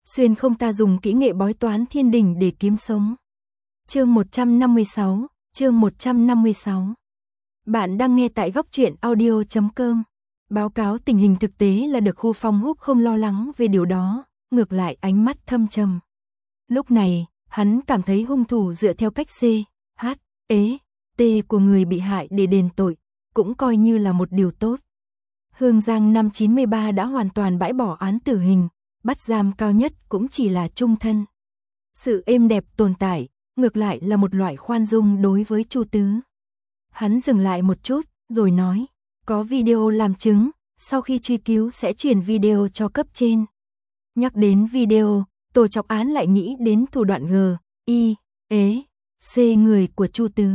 xuyên không ta dùng kỹ nghệ bói toán thiên đình để kiếm sống. Chương 156. Bạn đang nghe tại góc truyện audio.com. Báo cáo tình hình thực tế là Được Khu Phong Húc không lo lắng về điều đó, ngược lại ánh mắt thâm trầm. Lúc này, hắn cảm thấy hung thủ dựa theo cách C, H, E, T của người bị hại để đền tội, cũng coi như là một điều tốt. Hương Giang năm 93 đã hoàn toàn bãi bỏ án tử hình, bắt giam cao nhất cũng chỉ là chung thân. Sự êm đẹp tồn tại, ngược lại là một loại khoan dung đối với Chu Tứ. Hắn dừng lại một chút, rồi nói, có video làm chứng, sau khi truy cứu sẽ chuyển video cho cấp trên. Nhắc đến video, tổ trọng án lại nghĩ đến thủ đoạn G, I, E, C người của Chu Tứ.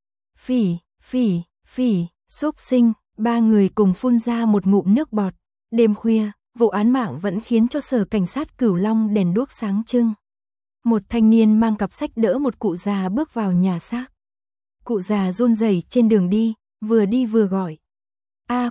Phỉ, xúc sinh, ba người cùng phun ra một ngụm nước bọt. Đêm khuya, vụ án mạng vẫn khiến cho sở cảnh sát Cửu Long đèn đuốc sáng trưng. Một thanh niên mang cặp sách đỡ một cụ già bước vào nhà xác. Cụ già run rẩy trên đường đi vừa gọi. A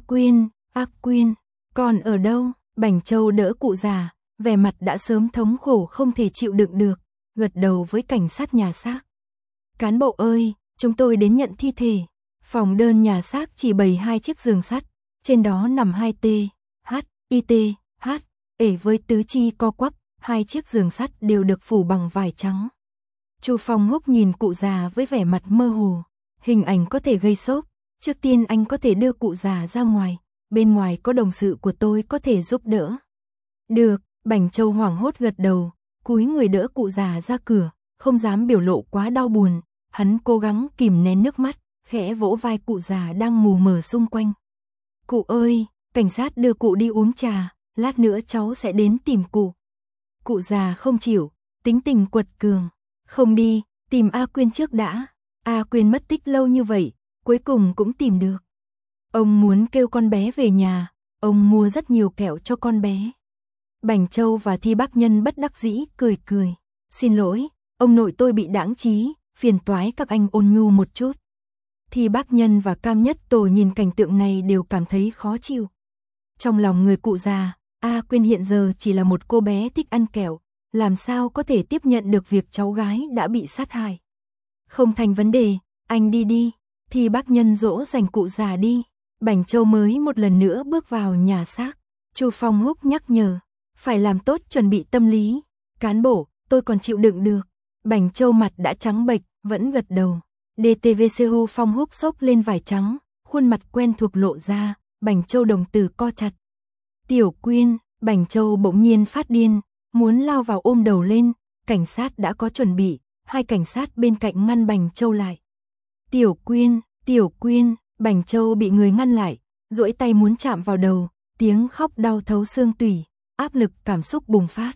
Quyên, con ở đâu? Bảnh Châu đỡ cụ già, vẻ mặt đã sớm thống khổ không thể chịu đựng được, gật đầu với cảnh sát nhà xác. Cán bộ ơi, chúng tôi đến nhận thi thể. Phòng đơn nhà xác chỉ bày 2 chiếc giường sắt, trên đó nằm 2 T, H, I T, H, ể với tứ chi co quắp, 2 chiếc giường sắt đều được phủ bằng vải trắng. Chu Phong Húc nhìn cụ già với vẻ mặt mơ hồ, hình ảnh có thể gây sốc, trước tiên anh có thể đưa cụ già ra ngoài, bên ngoài có đồng sự của tôi có thể giúp đỡ. Được, Bảnh Châu hoảng hốt gật đầu, cúi người đỡ cụ già ra cửa, không dám biểu lộ quá đau buồn, hắn cố gắng kìm nén nước mắt, khẽ vỗ vai cụ già đang mù mờ xung quanh. Cụ ơi, cảnh sát đưa cụ đi uống trà, lát nữa cháu sẽ đến tìm cụ. Cụ già không chịu, tính tình quật cường. Không đi, tìm A Quyên trước đã. A Quyên mất tích lâu như vậy, cuối cùng cũng tìm được. Ông muốn kêu con bé về nhà, ông mua rất nhiều kẹo cho con bé. Bảnh Châu và Thi Bác Nhân bất đắc dĩ cười. Xin lỗi, ông nội tôi bị đãng trí, phiền toái các anh ôn nhu một chút. Thi Bác Nhân và Cam Nhất Tổ nhìn cảnh tượng này đều cảm thấy khó chịu. Trong lòng người cụ già, A Quyên hiện giờ chỉ là một cô bé thích ăn kẹo, làm sao có thể tiếp nhận được việc cháu gái đã bị sát hại. Không thành vấn đề, anh đi. Thi Bác Nhân dỗ dành cụ già đi. Bảnh Châu mới một lần nữa bước vào nhà xác. Chu Phong Húc nhắc nhở, phải làm tốt chuẩn bị tâm lý. Cán bộ, tôi còn chịu đựng được. Bảnh Châu mặt đã trắng bệch, vẫn gật đầu. DTVCU Phong Húc xốc lên vải trắng, khuôn mặt quen thuộc lộ ra, Bảnh Châu đồng tử co chặt. Tiểu Quyên, Bảnh Châu bỗng nhiên phát điên, muốn lao vào ôm đầu lên, cảnh sát đã có chuẩn bị, 2 cảnh sát bên cạnh ngăn Bảnh Châu lại. Tiểu Quyên, Bảnh Châu bị người ngăn lại, duỗi tay muốn chạm vào đầu, tiếng khóc đau thấu xương tủy, áp lực cảm xúc bùng phát.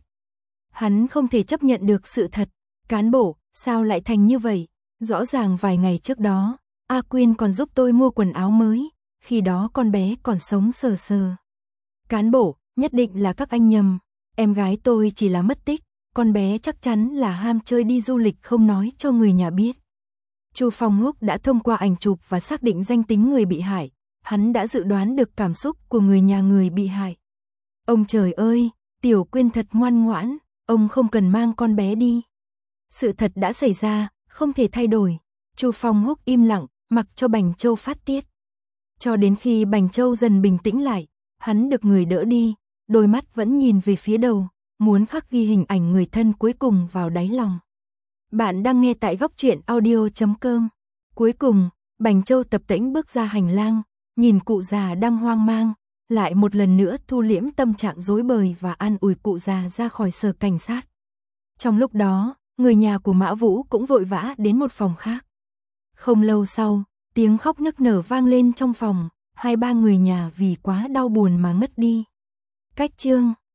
Hắn không thể chấp nhận được sự thật, cán bộ, sao lại thành như vậy? Rõ ràng vài ngày trước đó, A Quyên còn giúp tôi mua quần áo mới, khi đó con bé còn sống sờ sờ. Cán bộ, nhất định là các anh nhầm, em gái tôi chỉ là mất tích, con bé chắc chắn là ham chơi đi du lịch không nói cho người nhà biết. Chu Phong Húc đã thông qua ảnh chụp và xác định danh tính người bị hại, hắn đã dự đoán được cảm xúc của người nhà người bị hại. Ông trời ơi, Tiểu Quyên thật ngoan ngoãn, ông không cần mang con bé đi. Sự thật đã xảy ra, không thể thay đổi. Chu Phong Húc im lặng, mặc cho Bảnh Châu phát tiết. Cho đến khi Bảnh Châu dần bình tĩnh lại, hắn được người đỡ đi, đôi mắt vẫn nhìn về phía đầu, muốn khắc ghi hình ảnh người thân cuối cùng vào đáy lòng. Bạn đang nghe tại góc truyện audio.com. Cuối cùng, Bảnh Châu tập tễnh bước ra hành lang, nhìn cụ già đang hoang mang, lại một lần nữa thu liễm tâm trạng rối bời và an ủi cụ già ra khỏi sở cảnh sát. Trong lúc đó, người nhà của Mã Vũ cũng vội vã đến một phòng khác. Không lâu sau, tiếng khóc nức nở vang lên trong phòng, 2-3 người nhà vì quá đau buồn mà ngất đi. Cách chương